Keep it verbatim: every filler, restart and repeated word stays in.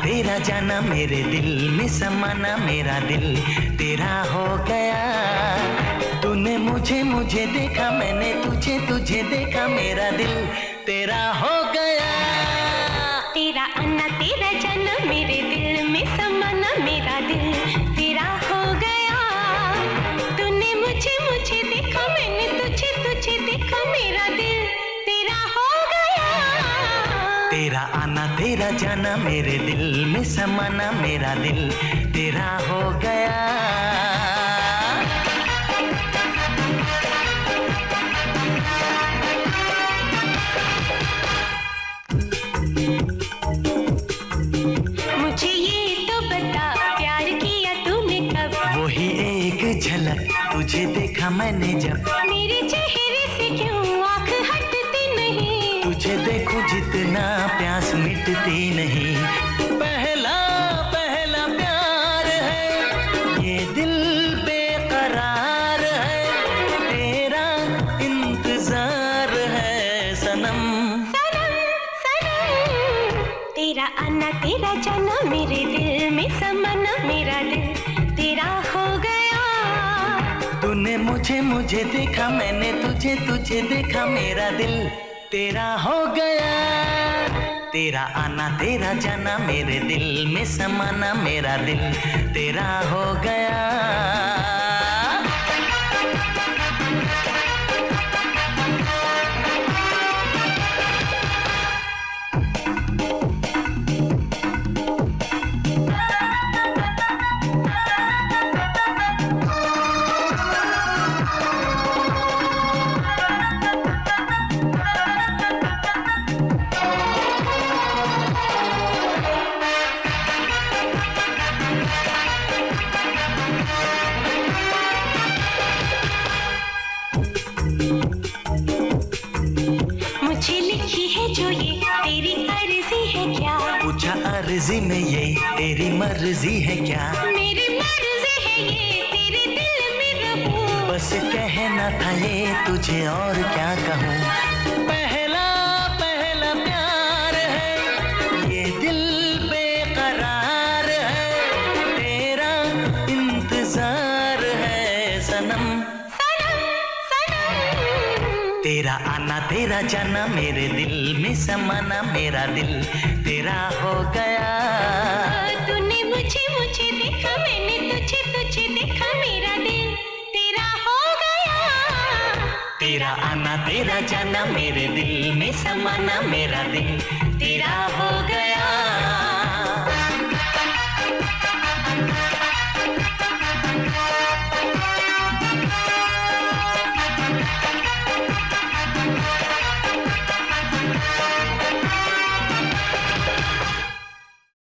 तेरा जाना मेरे दिल में समाना मेरा दिल तेरा हो गया। तूने मुझे मुझे देखा मैंने तुझे तुझे देखा मेरा दिल तेरा हो गया। तेरा आना तेरा जाना मेरे दिल में समाना मेरा दिल तेरा हो गया। तूने मुझे मुझे देखा मैंने तुझे तुझे देखा मेरा दिल तेरा हो गया। तेरा आना तेरा जाना मेरे दिल में समाना मेरा दिल तेरा हो गया। मुझे ये तो बता प्यार किया तूने कब? वही एक झलक तुझे देखा मैंने जब। मेरे चेहरे से क्यों आँख हटती नहीं? तुझे देखूं जितना प्यास मिटती नहीं। पहला पहला प्यार है ये दिल बेकरार है तेरा इंतजार है सनम। सनम सनम तेरा आना तेरा जाना मेरे दिल में समाना मेरा दिल तेरा हो गया। तूने मुझे मुझे देखा मैंने तुझे तुझे देखा मेरा दिल तेरा हो गया। तेरा आना तेरा जाना मेरे दिल में समाना मेरा दिल तेरा हो गया। मुझे लिखी है जो ये तेरी अर्जी है क्या? पूछा अर्जी में ये तेरी मर्जी है क्या? मेरी मर्जी है ये तेरे दिल में रहूं। बस कहना था ये तुझे और क्या कहूँ। पहला पहला प्यार है ये दिल बेकरार है तेरा इंतजार है सनम। सनम सनम तेरा आना तेरा जाना मेरे दिल में समाना मेरा दिल तेरा हो गया। तूने मुझे मुझे देखा मैंने तुझे तुझे देखा मेरा दिल तेरा हो गया। तेरा आना तेरा जाना मेरे दिल में समाना मेरा दिल तेरा हो